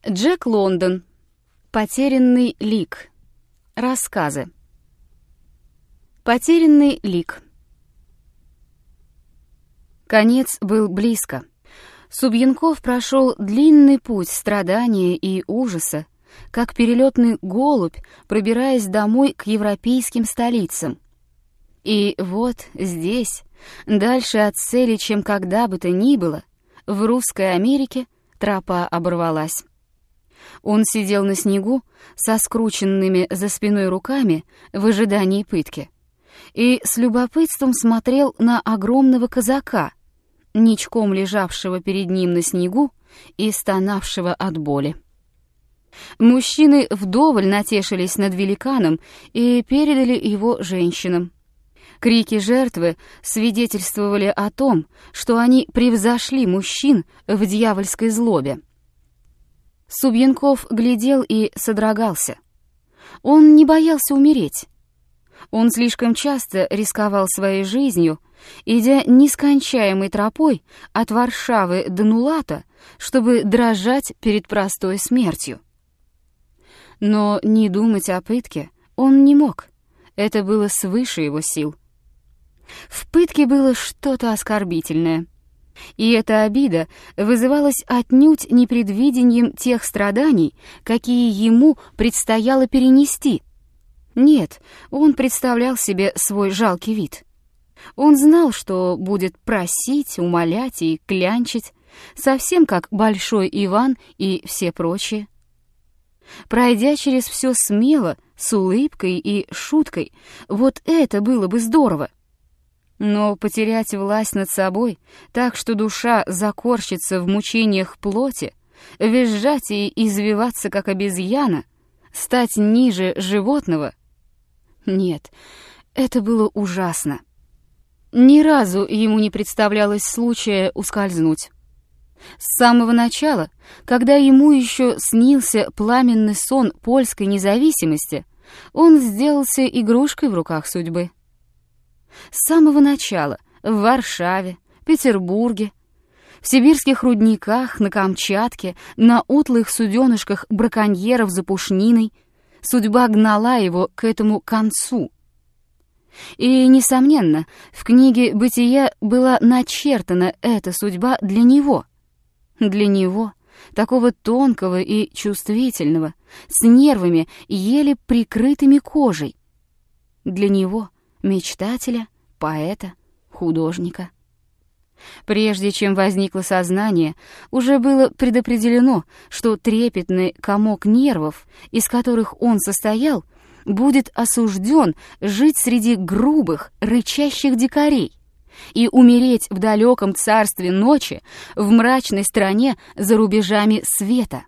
Джек Лондон. Потерянный лик. Рассказы. Потерянный лик. Конец был близко. Субьянков прошел длинный путь страдания и ужаса, как перелетный голубь, пробираясь домой к европейским столицам. И вот здесь, дальше от цели, чем когда бы то ни было, в русской Америке тропа оборвалась. Он сидел на снегу со скрученными за спиной руками в ожидании пытки и с любопытством смотрел на огромного казака, ничком лежавшего перед ним на снегу и стонавшего от боли. Мужчины вдоволь натешились над великаном и передали его женщинам. Крики жертвы свидетельствовали о том, что они превзошли мужчин в дьявольской злобе. Субьянков глядел и содрогался. Он не боялся умереть. Он слишком часто рисковал своей жизнью, идя нескончаемой тропой от Варшавы до Нулата, чтобы дрожать перед простой смертью. Но не думать о пытке он не мог. Это было свыше его сил. В пытке было что-то оскорбительное. И эта обида вызывалась отнюдь не предвидением тех страданий, какие ему предстояло перенести. Нет, он представлял себе свой жалкий вид. Он знал, что будет просить, умолять и клянчить, совсем как Большой Иван и все прочие. Пройдя через все смело, с улыбкой и шуткой, вот это было бы здорово. Но потерять власть над собой, так что душа закорчится в мучениях плоти, визжать и извиваться, как обезьяна, стать ниже животного — нет, это было ужасно. Ни разу ему не представлялось случая ускользнуть. С самого начала, когда ему еще снился пламенный сон польской независимости, он сделался игрушкой в руках судьбы. С самого начала в Варшаве, Петербурге, в сибирских рудниках, на Камчатке, на утлых суденышках браконьеров за пушниной судьба гнала его к этому концу. И, несомненно, в книге «Бытия» была начертана эта судьба для него, такого тонкого и чувствительного, с нервами, еле прикрытыми кожей, для него, мечтателя, поэта, художника. Прежде чем возникло сознание, уже было предопределено, что трепетный комок нервов, из которых он состоял, будет осужден жить среди грубых, рычащих дикарей и умереть в далеком царстве ночи, в мрачной стране за рубежами света.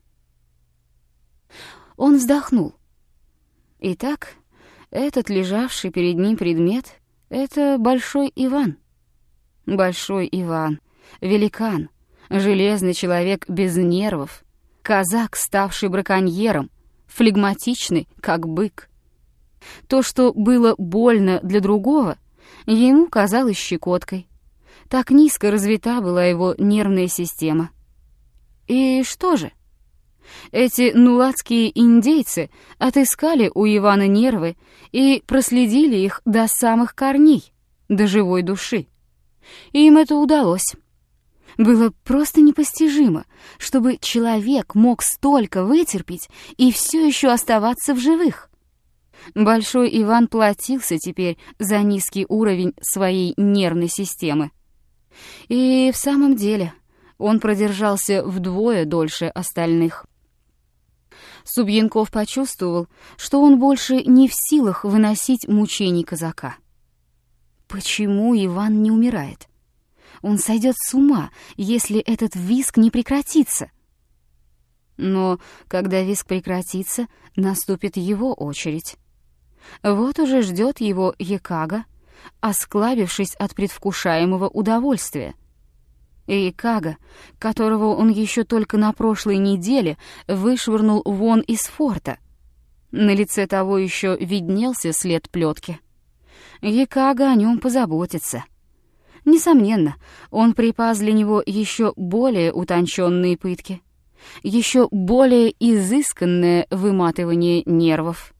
Он вздохнул. Итак, этот лежавший перед ним предмет — это Большой Иван. Большой Иван, великан, железный человек без нервов, казак, ставший браконьером, флегматичный, как бык. То, что было больно для другого, ему казалось щекоткой. Так низко развита была его нервная система. И что же? Эти нулатские индейцы отыскали у Ивана нервы и проследили их до самых корней, до живой души. Им это удалось. Было просто непостижимо, чтобы человек мог столько вытерпеть и все еще оставаться в живых. Большой Иван платился теперь за низкий уровень своей нервной системы. И в самом деле он продержался вдвое дольше остальных. Субьянков почувствовал, что он больше не в силах выносить мучений казака. Почему Иван не умирает? Он сойдет с ума, если этот визг не прекратится. Но когда визг прекратится, наступит его очередь. Вот уже ждет его Якага, осклабившись от предвкушаемого удовольствия. Якага, которого он еще только на прошлой неделе вышвырнул вон из форта. На лице того еще виднелся след плетки. Якага о нем позаботится. Несомненно, он припас для него еще более утонченные пытки. еще более изысканное выматывание нервов.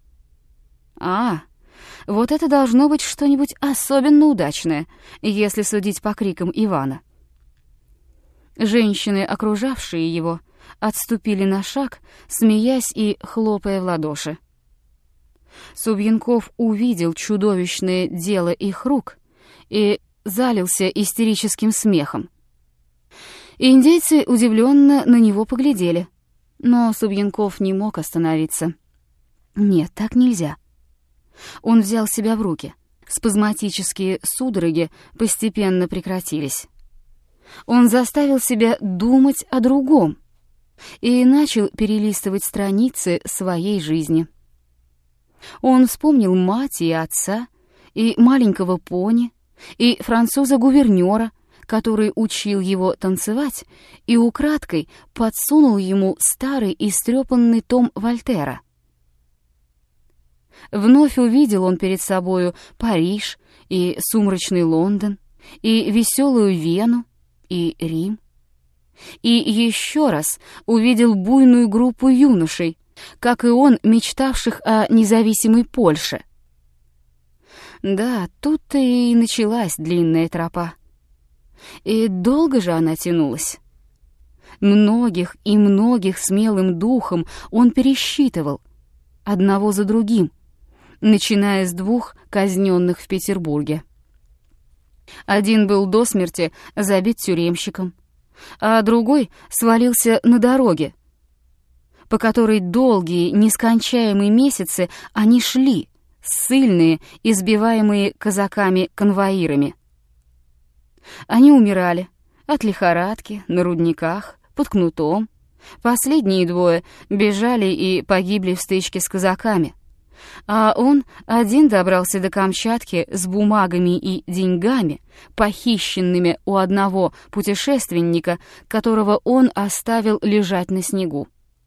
Вот это должно быть что-нибудь особенно удачное, если судить по крикам Ивана. Женщины, окружавшие его, отступили на шаг, смеясь и хлопая в ладоши. Субьянков увидел чудовищное дело их рук и залился истерическим смехом. Индейцы удивленно на него поглядели, но Субьянков не мог остановиться. Нет, так нельзя. Он взял себя в руки. Спазматические судороги постепенно прекратились. Он заставил себя думать о другом и начал перелистывать страницы своей жизни. Он вспомнил мать и отца, и маленького пони, и француза-гувернера, который учил его танцевать, и украдкой подсунул ему старый истрепанный том Вольтера. Вновь увидел он перед собою Париж и сумрачный Лондон, и веселую Вену, и Рим. И еще раз увидел буйную группу юношей, как и он, мечтавших о независимой Польше. Да, тут-то и началась длинная тропа. И долго же она тянулась. Многих и многих смелым духом он пересчитывал, одного за другим, начиная с 2 казненных в Петербурге. Один был до смерти забит тюремщиком, а другой свалился на дороге, по которой долгие, нескончаемые месяцы они шли, ссыльные, избиваемые казаками-конвоирами. Они умирали от лихорадки, на рудниках, под кнутом. Последние 2 бежали и погибли в стычке с казаками. А он один добрался до Камчатки с бумагами и деньгами, похищенными у одного путешественника, которого он оставил лежать на снегу.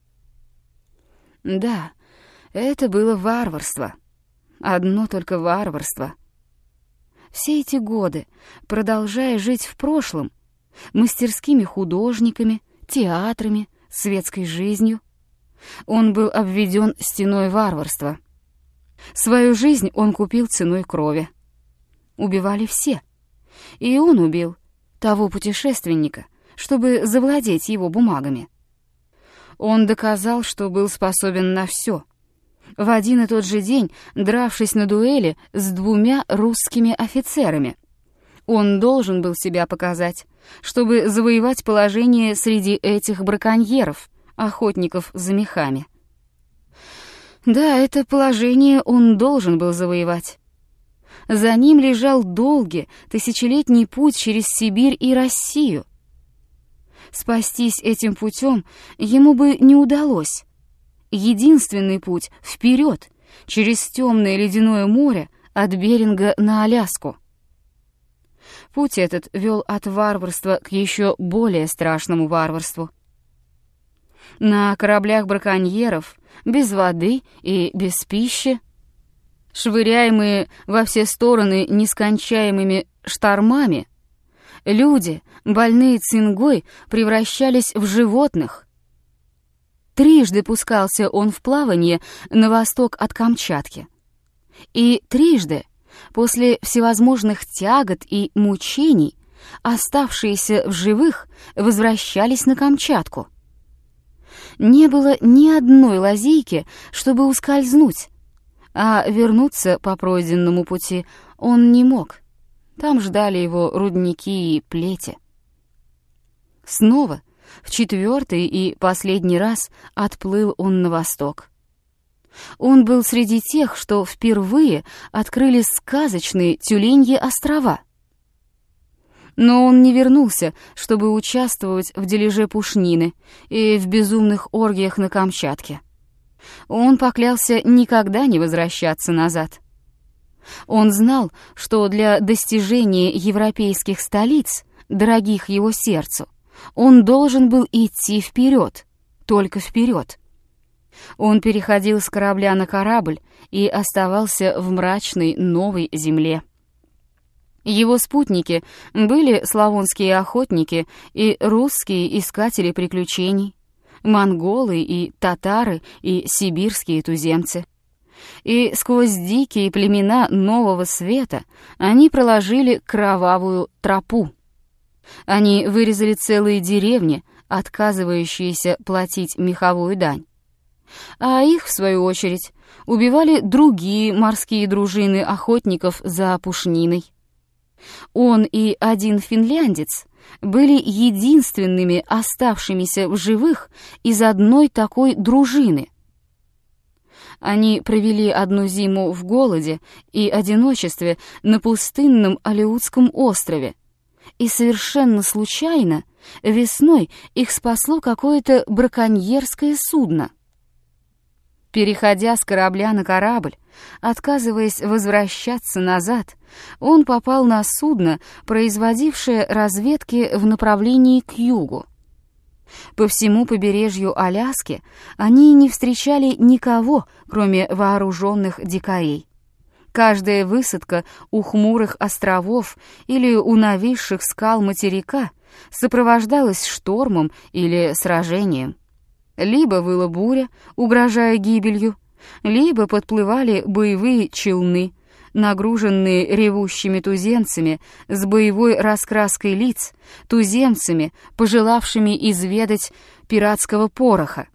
Да, это было варварство. Одно только варварство. Все эти годы, продолжая жить в прошлом, мастерскими художниками, театрами, светской жизнью, он был обведен стеной варварства. Свою жизнь он купил ценой крови. Убивали все. И он убил того путешественника, чтобы завладеть его бумагами. Он доказал, что был способен на все. В один и тот же день, дравшись на дуэли с 2 русскими офицерами. Он должен был себя показать, чтобы завоевать положение среди этих браконьеров, охотников за мехами. Да, это положение он должен был завоевать. За ним лежал долгий, тысячелетний путь через Сибирь и Россию. Спастись этим путем ему бы не удалось. Единственный путь — вперед, через темное ледяное море от Беринга на Аляску. Путь этот вел от варварства к еще более страшному варварству. На кораблях браконьеров, без воды и без пищи, швыряемые во все стороны нескончаемыми штормами, люди, больные цингой, превращались в животных. Трижды пускался он в плавание на восток от Камчатки. И трижды, после всевозможных тягот и мучений, оставшиеся в живых возвращались на Камчатку. Не было ни одной лазейки, чтобы ускользнуть, а вернуться по пройденному пути он не мог. Там ждали его рудники и плети. Снова, в 4-й и последний раз, отплыл он на восток. Он был среди тех, что впервые открыли сказочные Тюленьи острова. Но он не вернулся, чтобы участвовать в дележе пушнины и в безумных оргиях на Камчатке. Он поклялся никогда не возвращаться назад. Он знал, что для достижения европейских столиц, дорогих его сердцу, он должен был идти вперед, только вперед. Он переходил с корабля на корабль и оставался в мрачной новой земле. Его спутники были славонские охотники и русские искатели приключений, монголы и татары и сибирские туземцы. И сквозь дикие племена Нового Света они проложили кровавую тропу. Они вырезали целые деревни, отказывающиеся платить меховую дань. А их, в свою очередь, убивали другие морские дружины охотников за пушниной. Он и один финляндец были единственными оставшимися в живых из одной такой дружины. Они провели одну зиму в голоде и одиночестве на пустынном Алеутском острове, и совершенно случайно весной их спасло какое-то браконьерское судно. Переходя с корабля на корабль, отказываясь возвращаться назад, он попал на судно, производившее разведки в направлении к югу. По всему побережью Аляски они не встречали никого, кроме вооруженных дикарей. Каждая высадка у хмурых островов или у нависших скал материка сопровождалась штормом или сражением. Либо выла буря, угрожая гибелью, либо подплывали боевые челны, нагруженные ревущими туземцами с боевой раскраской лиц, туземцами, пожелавшими изведать пиратского пороха.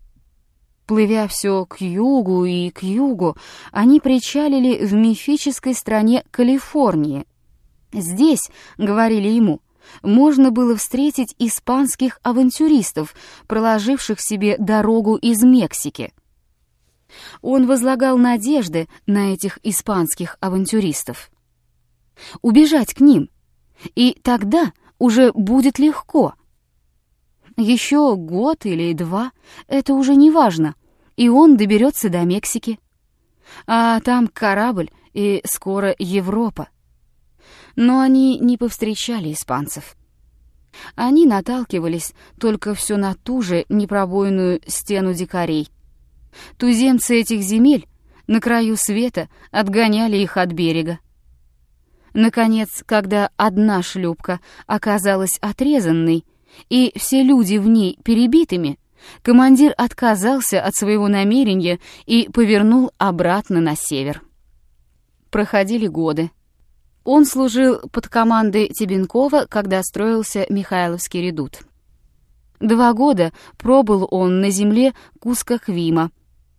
Плывя все к югу и к югу, они причалили в мифической стране Калифорнии. Здесь, говорили ему, можно было встретить испанских авантюристов, проложивших себе дорогу из Мексики. Он возлагал надежды на этих испанских авантюристов. Убежать к ним, и тогда уже будет легко. Еще год или два, это уже не важно, и он доберется до Мексики. А там корабль, и скоро Европа. Но они не повстречали испанцев. Они наталкивались только все на ту же непробойную стену дикарей. Туземцы этих земель на краю света отгоняли их от берега. Наконец, когда одна шлюпка оказалась отрезанной, и все люди в ней перебитыми, командир отказался от своего намерения и повернул обратно на север. Проходили годы. Он служил под командой Тебенкова, когда строился Михайловский редут. 2 года пробыл он на земле Кускахвима.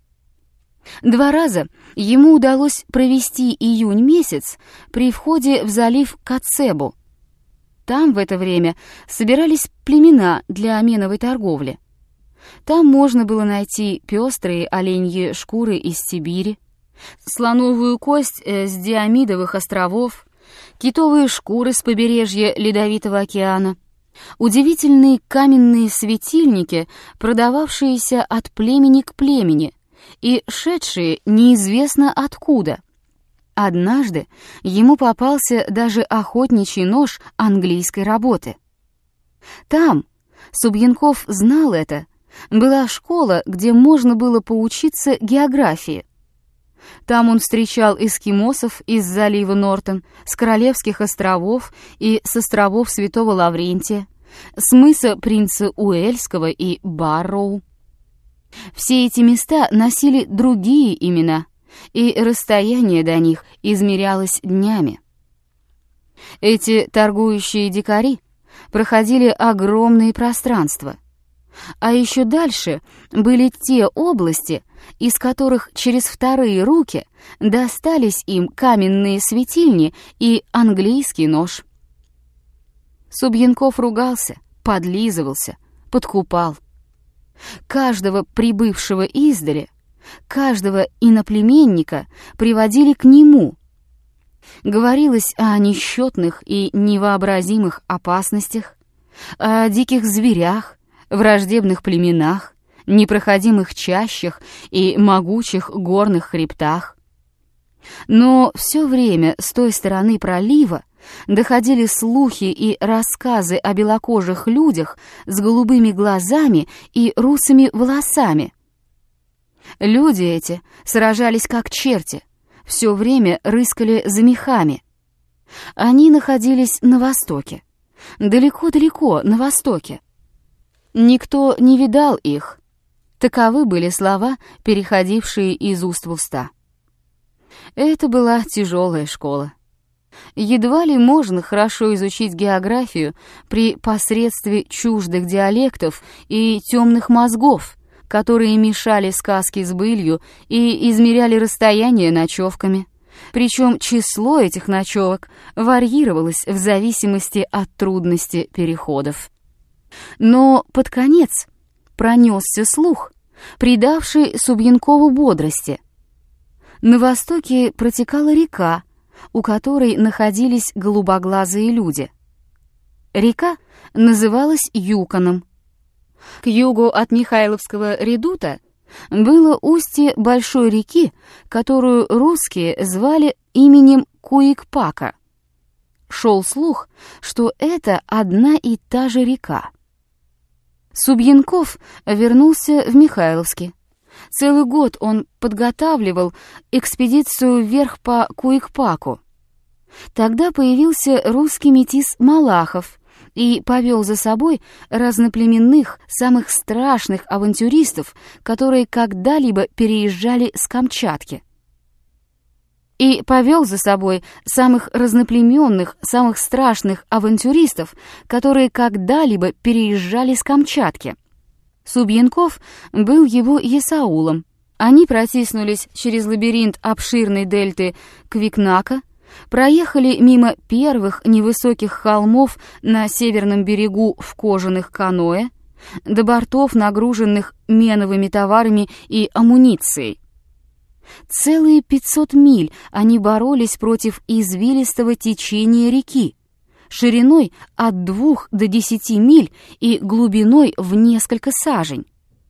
2 раза ему удалось провести июнь месяц при входе в залив Коцебу. Там в это время собирались племена для оменовой торговли. Там можно было найти пестрые оленьи шкуры из Сибири, слоновую кость с Диомидовых островов, китовые шкуры с побережья Ледовитого океана, удивительные каменные светильники, продававшиеся от племени к племени и шедшие неизвестно откуда. Однажды ему попался даже охотничий нож английской работы. Там, Субьянков знал это, была школа, где можно было поучиться географии. Там он встречал эскимосов из залива Нортон, с Королевских островов и с островов Святого Лаврентия, с мыса Принца Уэльского и Барроу. Все эти места носили другие имена, и расстояние до них измерялось днями. Эти торгующие дикари проходили огромные пространства. А еще дальше были те области, из которых через вторые руки достались им каменные светильни и английский нож. Субьянков ругался, подлизывался, подкупал. Каждого прибывшего издали, каждого иноплеменника приводили к нему. Говорилось о несчетных и невообразимых опасностях, о диких зверях, враждебных племенах, непроходимых чащах и могучих горных хребтах. Но все время с той стороны пролива доходили слухи и рассказы о белокожих людях с голубыми глазами и русыми волосами. Люди эти сражались как черти, все время рыскали за мехами. Они находились на востоке, далеко-далеко на востоке. Никто не видал их. Таковы были слова, переходившие из уст в уста. Это была тяжелая школа. Едва ли можно хорошо изучить географию при посредстве чуждых диалектов и темных мозгов, которые мешали сказке с былью и измеряли расстояние ночевками. Причем число этих ночевок варьировалось в зависимости от трудности переходов. Но под конец пронесся слух, придавший Субьянкову бодрости. На востоке протекала река, у которой находились голубоглазые люди. Река называлась Юконом. К югу от Михайловского редута было устье большой реки, которую русские звали именем Куикпака. Шел слух, что это одна и та же река. Субьянков вернулся в Михайловске. Целый год он подготавливал экспедицию вверх по Куикпаку. Тогда появился русский метис Малахов и повел за собой разноплеменных, самых страшных авантюристов, которые когда-либо переезжали с Камчатки. И повел за собой самых разноплеменных, самых страшных авантюристов, которые когда-либо переезжали с Камчатки. Субьянков был его есаулом. Они протиснулись через лабиринт обширной дельты Квикнака, проехали мимо первых невысоких холмов на северном берегу в кожаных каноэ, до бортов, нагруженных меновыми товарами и амуницией. Целые 500 миль они боролись против извилистого течения реки, шириной от 2 до 10 миль и глубиной в несколько сажень.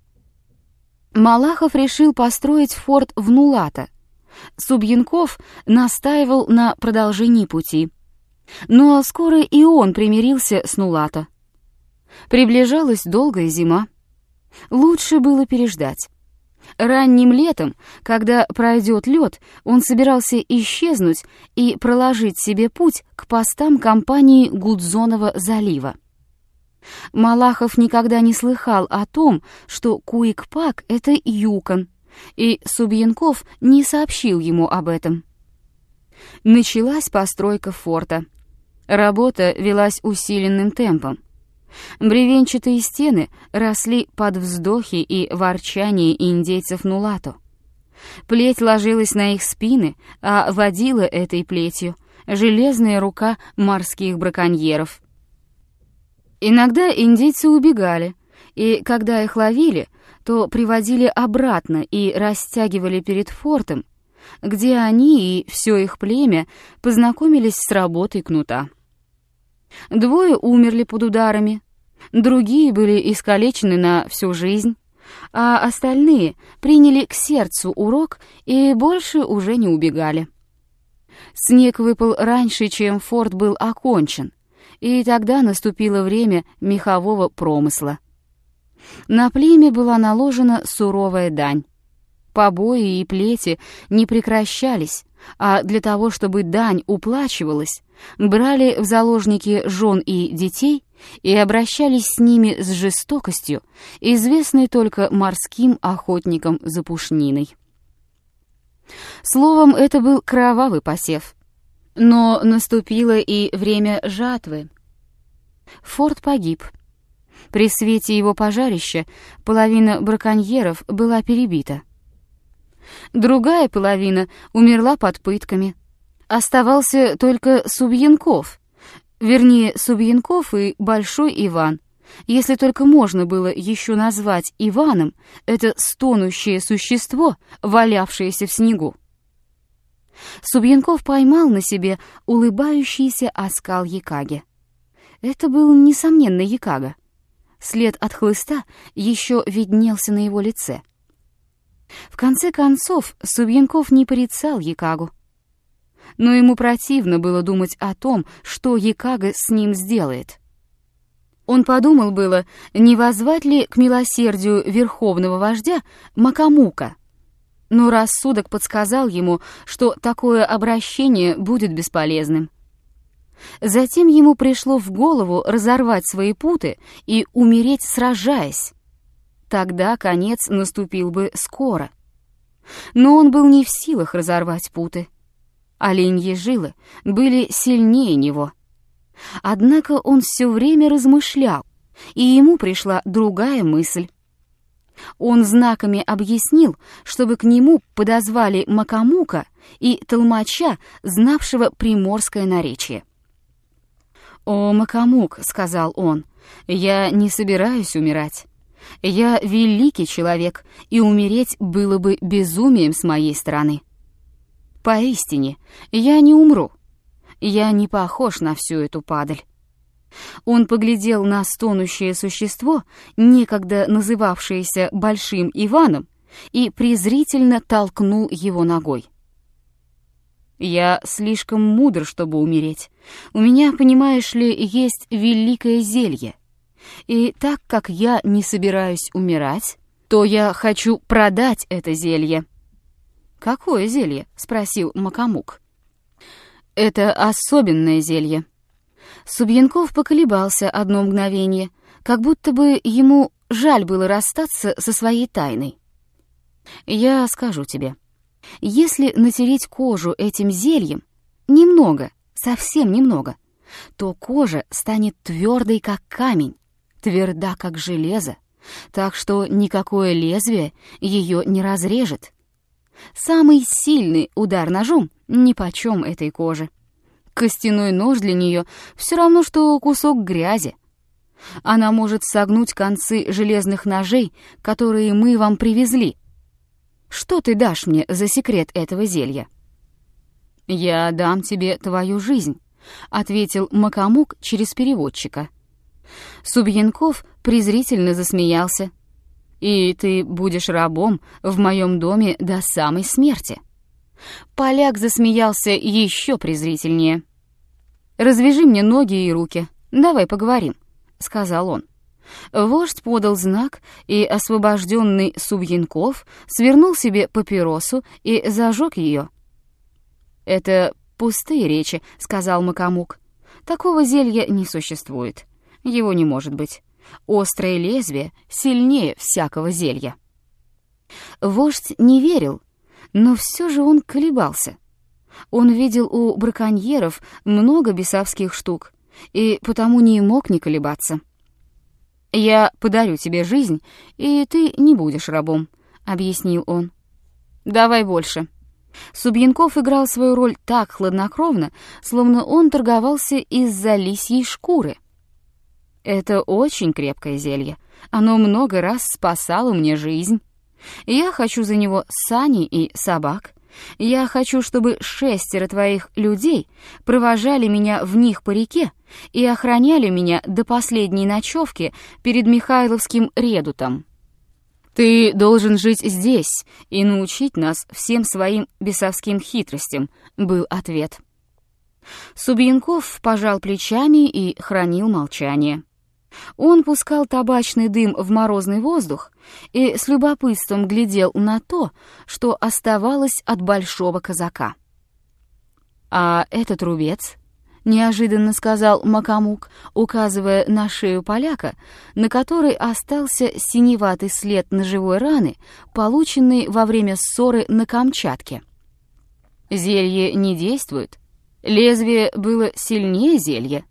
Малахов решил построить форт в Нулата. Субьянков настаивал на продолжении пути. Но скоро и он примирился с Нулата. Приближалась долгая зима. Лучше было переждать. Ранним летом, когда пройдет лед, он собирался исчезнуть и проложить себе путь к постам компании Гудзонова залива. Малахов никогда не слыхал о том, что Куикпак — это Юкон, и Субьянков не сообщил ему об этом. Началась постройка форта. Работа велась усиленным темпом. Бревенчатые стены росли под вздохи и ворчание индейцев Нулато. Плеть ложилась на их спины, а водила этой плетью железная рука морских браконьеров. Иногда индейцы убегали, и когда их ловили, то приводили обратно и растягивали перед фортом, где они и все их племя познакомились с работой кнута. 2 умерли под ударами, другие были искалечены на всю жизнь, а остальные приняли к сердцу урок и больше уже не убегали. Снег выпал раньше, чем форт был окончен, и тогда наступило время мехового промысла. На племя была наложена суровая дань. Побои и плети не прекращались, а для того, чтобы дань уплачивалась, брали в заложники жен и детей и обращались с ними с жестокостью, известной только морским охотникам за пушниной. Словом, это был кровавый посев. Но наступило и время жатвы. Форт погиб. При свете его пожарища половина браконьеров была перебита. Другая половина умерла под пытками. Оставался только Субьянков, вернее, Субьянков и Большой Иван, если только можно было еще назвать Иваном это стонущее существо, валявшееся в снегу. Субьянков поймал на себе улыбающийся оскал Якаги. Это был, несомненно, Якага. След от хлыста еще виднелся на его лице. В конце концов, Субьянков не порицал Якагу. Но ему противно было думать о том, что Якага с ним сделает. Он подумал было, не воззвать ли к милосердию верховного вождя Макамука, но рассудок подсказал ему, что такое обращение будет бесполезным. Затем ему пришло в голову разорвать свои путы и умереть, сражаясь. Тогда конец наступил бы скоро. Но он был не в силах разорвать путы. Оленьи жилы были сильнее него. Однако он все время размышлял, и ему пришла другая мысль. Он знаками объяснил, чтобы к нему подозвали Макамука и толмача, знавшего приморское наречие. «О, Макамук», — сказал он, — «я не собираюсь умирать. Я великий человек, и умереть было бы безумием с моей стороны. Поистине, я не умру. Я не похож на всю эту падаль». Он поглядел на стонущее существо, некогда называвшееся Большим Иваном, и презрительно толкнул его ногой. «Я слишком мудр, чтобы умереть. У меня, понимаешь ли, есть великое зелье. И так как я не собираюсь умирать, то я хочу продать это зелье». «Какое зелье?» — спросил Макамук. «Это особенное зелье». Субьянков поколебался одно мгновение, как будто бы ему жаль было расстаться со своей тайной. «Я скажу тебе. Если натереть кожу этим зельем, немного, совсем немного, то кожа станет твердой, как камень, тверда, как железо, так что никакое лезвие ее не разрежет. Самый сильный удар ножом нипочем этой кожи. Костяной нож для нее все равно, что кусок грязи. Она может согнуть концы железных ножей, которые мы вам привезли. Что ты дашь мне за секрет этого зелья?» «Я дам тебе твою жизнь», — ответил Макамук через переводчика. Субьянков презрительно засмеялся. «И ты будешь рабом в моем доме до самой смерти». Поляк засмеялся еще презрительнее. «Развяжи мне ноги и руки, давай поговорим», — сказал он. Вождь подал знак, и освобожденный Субьянков свернул себе папиросу и зажег ее. «Это пустые речи», — сказал Макамук. «Такого зелья не существует. Его не может быть. Острое лезвие сильнее всякого зелья». Вождь не верил, но все же он колебался. Он видел у браконьеров много бесовских штук, и потому не мог не колебаться. «Я подарю тебе жизнь, и ты не будешь рабом», — объяснил он. «Давай больше». Субьянков играл свою роль так хладнокровно, словно он торговался из-за лисьей шкуры. «Это очень крепкое зелье. Оно много раз спасало мне жизнь. Я хочу за него сани и собак. Я хочу, чтобы 6 твоих людей провожали меня в них по реке и охраняли меня до последней ночевки перед Михайловским редутом. Ты должен жить здесь и научить нас всем своим бесовским хитростям», — был ответ. Субьянков пожал плечами и хранил молчание. Он пускал табачный дым в морозный воздух и с любопытством глядел на то, что оставалось от большого казака. «А этот рубец?» — неожиданно сказал Макамук, указывая на шею поляка, на которой остался синеватый след ножевой раны, полученный во время ссоры на Камчатке. «Зелье не действует. Лезвие было сильнее зелья».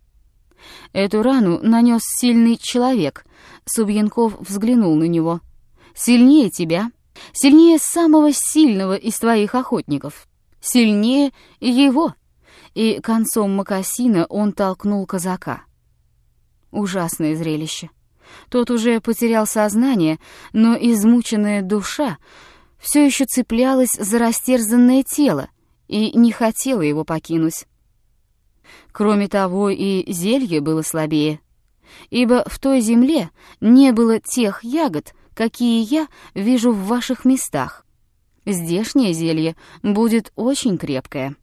«Эту рану нанес сильный человек», — Субьянков взглянул на него. «Сильнее тебя, сильнее самого сильного из твоих охотников, сильнее его». И концом мокасина он толкнул казака. Ужасное зрелище. Тот уже потерял сознание, но измученная душа все еще цеплялась за растерзанное тело и не хотела его покинуть. Кроме того, и зелье было слабее, ибо в той земле не было тех ягод, какие я вижу в ваших местах. Здешнее зелье будет очень крепкое.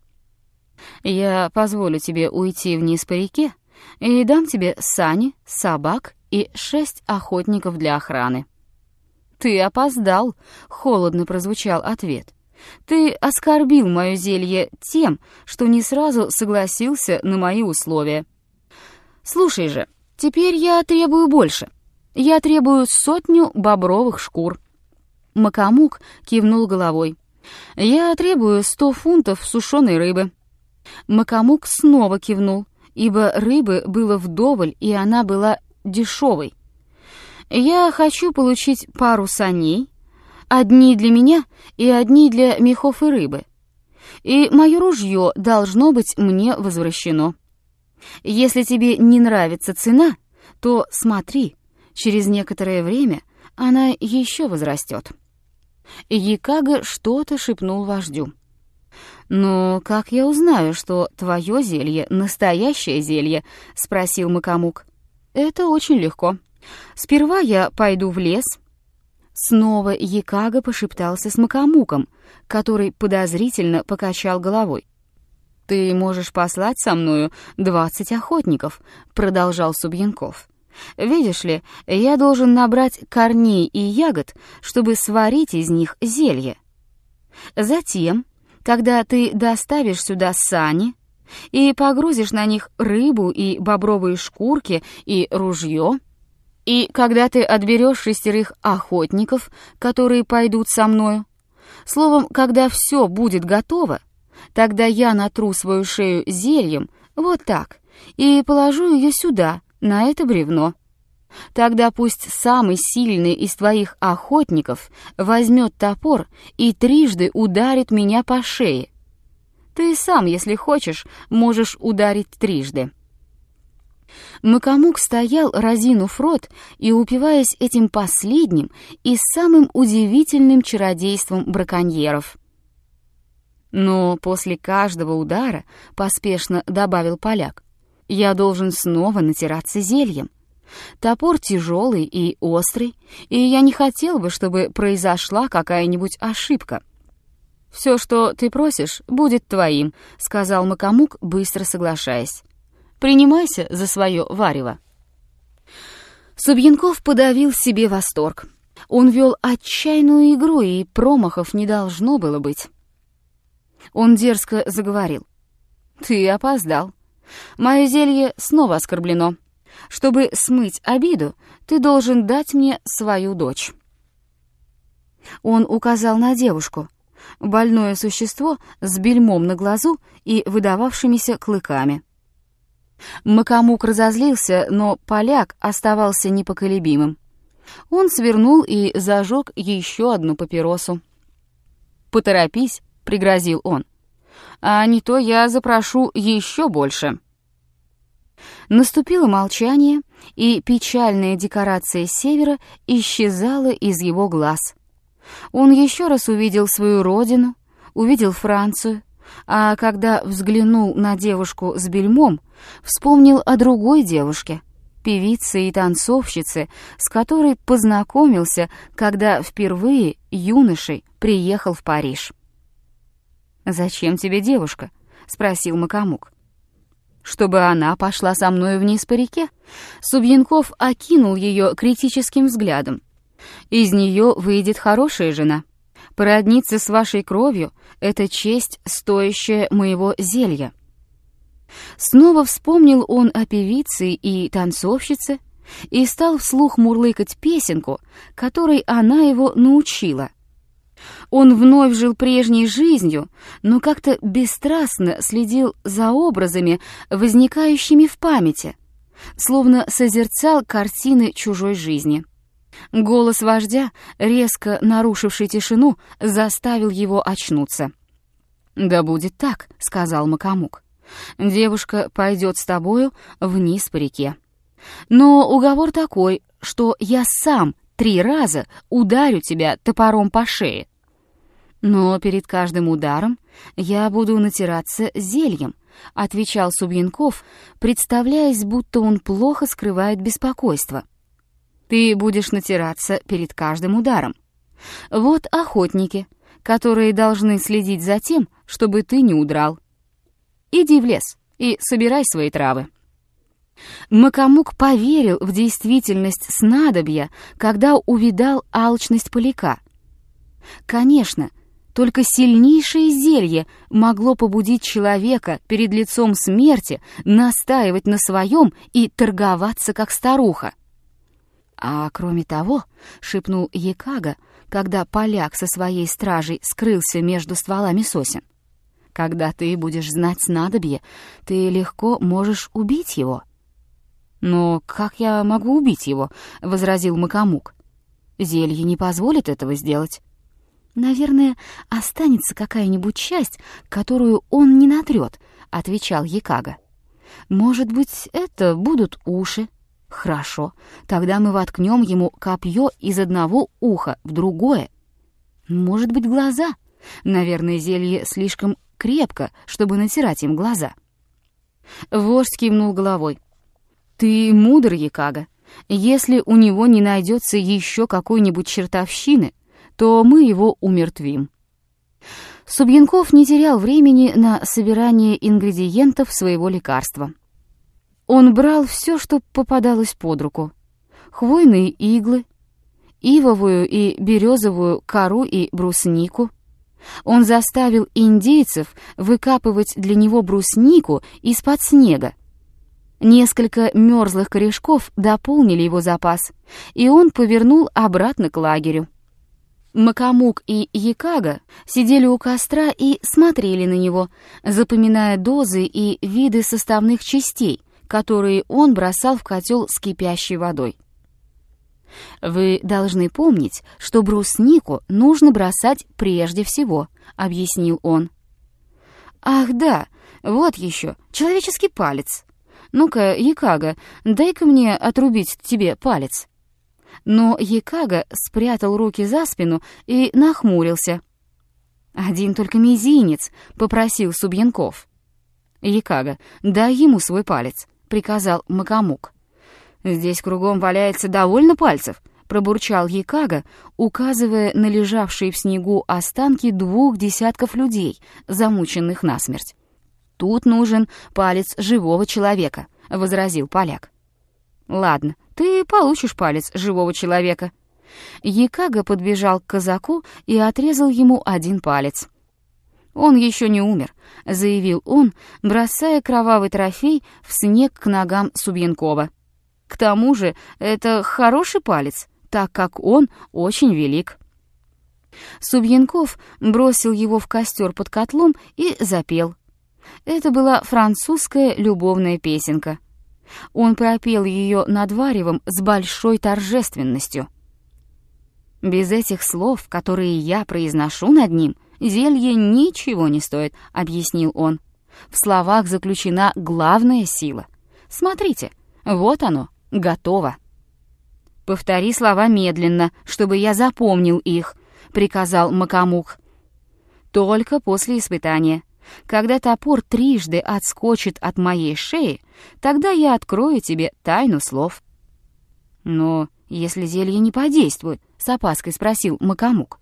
Я позволю тебе уйти вниз по реке и дам тебе сани, собак и 6 охотников для охраны». «Ты опоздал», — холодно прозвучал ответ. Ты оскорбил мое зелье тем, что не сразу согласился на мои условия. Слушай же, теперь я требую больше. Я требую 100 бобровых шкур». Макамук кивнул головой. «Я требую 100 фунтов сушеной рыбы». Макамук снова кивнул, ибо рыбы было вдоволь, и она была дешевой. «Я хочу получить пару саней, одни для меня и одни для мехов и рыбы. И мое ружье должно быть мне возвращено. Если тебе не нравится цена, то смотри, через некоторое время она еще возрастет». Якага что-то шепнул вождю. «Но как я узнаю, что твое зелье — настоящее зелье?» — спросил Макамук. «Это очень легко. Сперва я пойду в лес». Снова Якага пошептался с Макамуком, который подозрительно покачал головой. «Ты можешь послать со мною 20 охотников», — продолжал Субьянков. «Видишь ли, я должен набрать корней и ягод, чтобы сварить из них зелье. Затем, когда ты доставишь сюда сани и погрузишь на них рыбу и бобровые шкурки и ружье, и когда ты отберешь 6 охотников, которые пойдут со мною, словом, когда все будет готово, тогда я натру свою шею зельем вот так и положу ее сюда, на это бревно. Тогда пусть самый сильный из твоих охотников возьмет топор и трижды ударит меня по шее. Ты сам, если хочешь, можешь ударить трижды». Макамук стоял, разинув рот и упиваясь этим последним и самым удивительным чародейством браконьеров. «Но после каждого удара, — поспешно добавил поляк, — я должен снова натираться зельем. Топор тяжелый и острый, и я не хотел бы, чтобы произошла какая-нибудь ошибка». «Все, что ты просишь, будет твоим», — сказал Макамук, быстро соглашаясь. «Принимайся за свое варево». Субьянков подавил в себе восторг. Он вел отчаянную игру, и промахов не должно было быть. Он дерзко заговорил. «Ты опоздал. Мое зелье снова оскорблено. Чтобы смыть обиду, ты должен дать мне свою дочь». Он указал на девушку, больное существо с бельмом на глазу и выдававшимися клыками. Макамук разозлился, но поляк оставался непоколебимым. Он свернул и зажег еще одну папиросу. «Поторопись», — пригрозил он, — «а не то я запрошу еще больше». Наступило молчание, и печальная декорация севера исчезала из его глаз. Он еще раз увидел свою родину, увидел Францию, а когда взглянул на девушку с бельмом, вспомнил о другой девушке, певице и танцовщице, с которой познакомился, когда впервые юношей приехал в Париж. «Зачем тебе девушка?» — спросил Макамук. «Чтобы она пошла со мной вниз по реке». Субьянков окинул ее критическим взглядом. «Из нее выйдет хорошая жена. Породниться с вашей кровью — это честь, стоящая моего зелья». Снова вспомнил он о певице и танцовщице и стал вслух мурлыкать песенку, которой она его научила. Он вновь жил прежней жизнью, но как-то бесстрастно следил за образами, возникающими в памяти, словно созерцал картины чужой жизни. Голос вождя, резко нарушивший тишину, заставил его очнуться. «Да будет так», — сказал Макамук. «Девушка пойдет с тобою вниз по реке. Но уговор такой, что я сам 3 раза ударю тебя топором по шее. Но перед каждым ударом я буду натираться зельем», — отвечал Субьянков, представляясь, будто он плохо скрывает беспокойство. «Ты будешь натираться перед каждым ударом. Вот охотники, которые должны следить за тем, чтобы ты не удрал. Иди в лес и собирай свои травы». Макамук поверил в действительность снадобья, когда увидал алчность поляка. Конечно, Только сильнейшее зелье могло побудить человека перед лицом смерти настаивать на своем и торговаться как старуха. «А кроме того, — шепнул Якага, когда поляк со своей стражей скрылся между стволами сосен, — когда ты будешь знать снадобье, ты легко можешь убить его». «Но как я могу убить его?» — возразил Макамук. «Зелье не позволит этого сделать». «Наверное, останется какая-нибудь часть, которую он не натрет», — отвечал Якага. «Может быть, это будут уши? Хорошо, тогда мы воткнем ему копье из одного уха в другое. Может быть, глаза? Наверное, зелье слишком крепко, чтобы натирать им глаза». Вождь кивнул головой. «Ты мудр, Якага. Если у него не найдется еще какой-нибудь чертовщины, то мы его умертвим». Субьянков не терял времени на собирание ингредиентов своего лекарства. Он брал все, что попадалось под руку: хвойные иглы, ивовую и березовую кору и бруснику. Он заставил индейцев выкапывать для него бруснику из-под снега. Несколько мерзлых корешков дополнили его запас, и он повернул обратно к лагерю. Макамук и Якага сидели у костра и смотрели на него, запоминая дозы и виды составных частей, которые он бросал в котел с кипящей водой. «Вы должны помнить, что бруснику нужно бросать прежде всего», — объяснил он. «Ах да, вот еще, человеческий палец. Ну-ка, Якага, дай-ка мне отрубить тебе палец». Но Якага спрятал руки за спину и нахмурился. «Один только мизинец», — попросил Субьянков. «Якага, дай ему свой палец», — приказал Макамук. «Здесь кругом валяется довольно пальцев», — пробурчал Якага, указывая на лежавшие в снегу останки 2 десятков людей, замученных насмерть. «Тут нужен палец живого человека», — возразил поляк. «Ладно, ты получишь палец живого человека». Якага подбежал к казаку и отрезал ему 1 палец. «Он еще не умер», — заявил он, бросая кровавый трофей в снег к ногам Субьянкова. «К тому же это хороший палец, так как он очень велик». Субьянков бросил его в костер под котлом и запел. Это была французская любовная песенка. Он пропел ее над варевом с большой торжественностью. «Без этих слов, которые я произношу над ним, зелье ничего не стоит», — объяснил он. «В словах заключена главная сила. Смотрите, вот оно, готово». «Повтори слова медленно, чтобы я запомнил их», — приказал Макамук. «Только после испытания. Когда топор трижды отскочит от моей шеи, тогда я открою тебе тайну слов». «Но если зелье не подействует?» — с опаской спросил Макамук.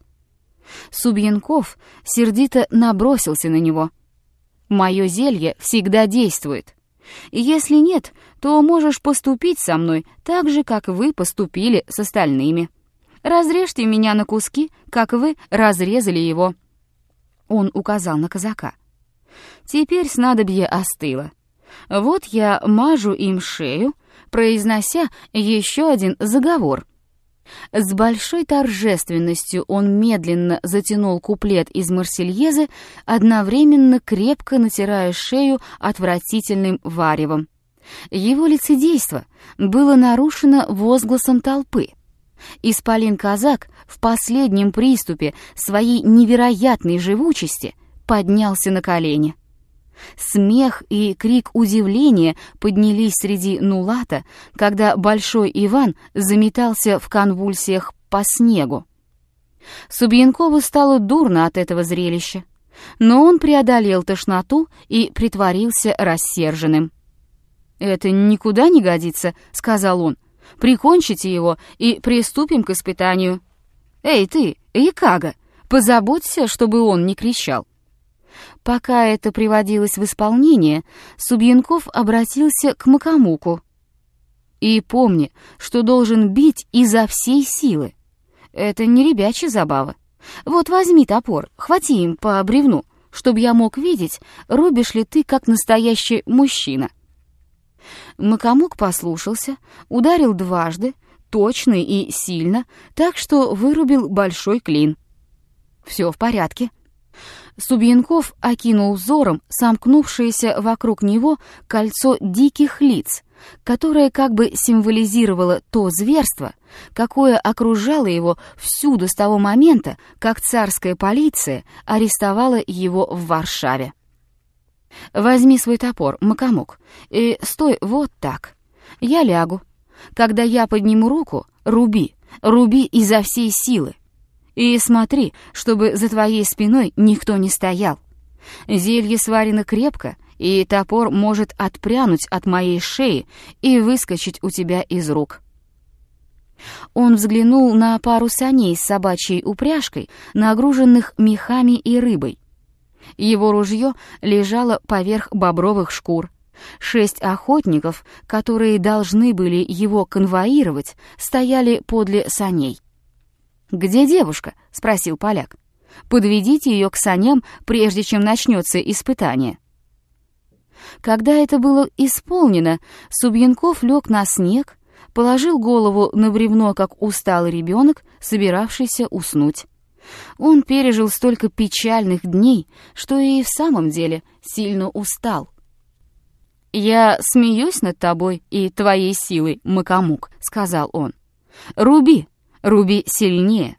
Субьянков сердито набросился на него. «Мое зелье всегда действует. Если нет, то можешь поступить со мной так же, как вы поступили с остальными. Разрежьте меня на куски, как вы разрезали его». Он указал на казака. «Теперь снадобье остыло. Вот я мажу им шею, произнося еще один заговор». С большой торжественностью он медленно затянул куплет из Марсельезы, одновременно крепко натирая шею отвратительным варевом. Его лицедейство было нарушено возгласом толпы. Исполин-казак в последнем приступе своей невероятной живучести поднялся на колени. Смех и крик удивления поднялись среди нулата, когда Большой Иван заметался в конвульсиях по снегу. Субьянкову стало дурно от этого зрелища, но он преодолел тошноту и притворился рассерженным. «Это никуда не годится», — сказал он. «Прикончите его и приступим к испытанию. Эй ты, Якага, позаботься, чтобы он не кричал». Пока это приводилось в исполнение, Субьянков обратился к Макамуку. «И помни, что должен бить изо всей силы. Это не ребячья забава. Вот возьми топор, хвати им по бревну, чтобы я мог видеть, рубишь ли ты, как настоящий мужчина». Макамук послушался, ударил дважды, точно и сильно, так что вырубил большой клин. «Все в порядке». Субьянков окинул взором сомкнувшееся вокруг него кольцо диких лиц, которое как бы символизировало то зверство, какое окружало его всюду с того момента, как царская полиция арестовала его в Варшаве. «Возьми свой топор, Макамук, и стой вот так. Я лягу. Когда я подниму руку, руби, руби изо всей силы. И смотри, чтобы за твоей спиной никто не стоял. Зелье сварено крепко, и топор может отпрянуть от моей шеи и выскочить у тебя из рук». Он взглянул на пару саней с собачьей упряжкой, нагруженных мехами и рыбой. Его ружье лежало поверх бобровых шкур. 6 охотников, которые должны были его конвоировать, стояли подле саней. «Где девушка?» — спросил поляк. «Подведите ее к саням, прежде чем начнется испытание». Когда это было исполнено, Субьянков лег на снег, положил голову на бревно, как усталый ребенок, собиравшийся уснуть. Он пережил столько печальных дней, что и в самом деле сильно устал. «Я смеюсь над тобой и твоей силой, Макамук», — сказал он. «Руби, руби сильнее».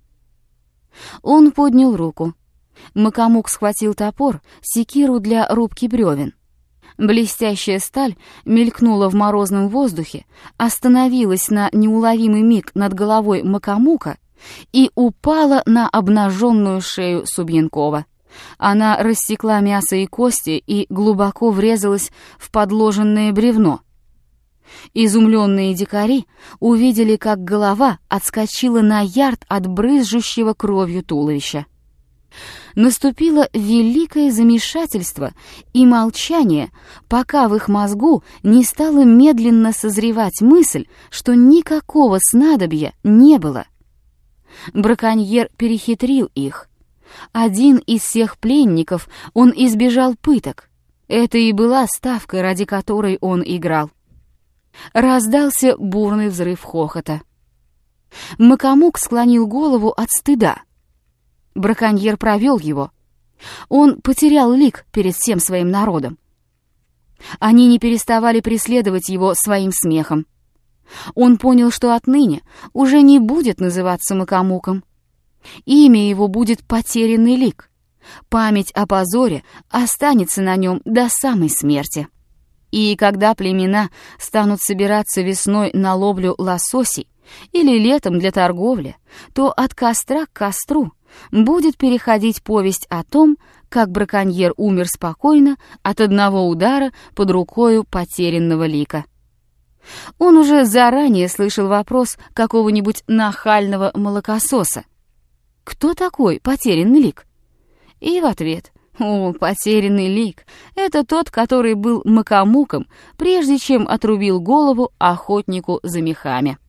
Он поднял руку. Макамук схватил топор, секиру для рубки бревен. Блестящая сталь мелькнула в морозном воздухе, остановилась на неуловимый миг над головой Макамука и упала на обнаженную шею Субьянкова. Она рассекла мясо и кости и глубоко врезалась в подложенное бревно. Изумленные дикари увидели, как голова отскочила на ярд от брызжущего кровью туловища. Наступило великое замешательство и молчание, пока в их мозгу не стала медленно созревать мысль, что никакого снадобья не было. Браконьер перехитрил их. Один из всех пленников, он избежал пыток. Это и была ставка, ради которой он играл. Раздался бурный взрыв хохота. Макамук склонил голову от стыда. Браконьер провел его. Он потерял лик перед всем своим народом. Они не переставали преследовать его своим смехом. Он понял, что отныне уже не будет называться Макамуком. Имя его будет «Потерянный лик». Память о позоре останется на нем до самой смерти. И когда племена станут собираться весной на ловлю лососей или летом для торговли, то от костра к костру будет переходить повесть о том, как браконьер умер спокойно от одного удара под рукою потерянного лика. Он уже заранее слышал вопрос какого-нибудь нахального молокососа: «Кто такой потерянный лик?» И в ответ: «О, потерянный лик — это тот, который был Макамуком, прежде чем отрубил голову охотнику за мехами».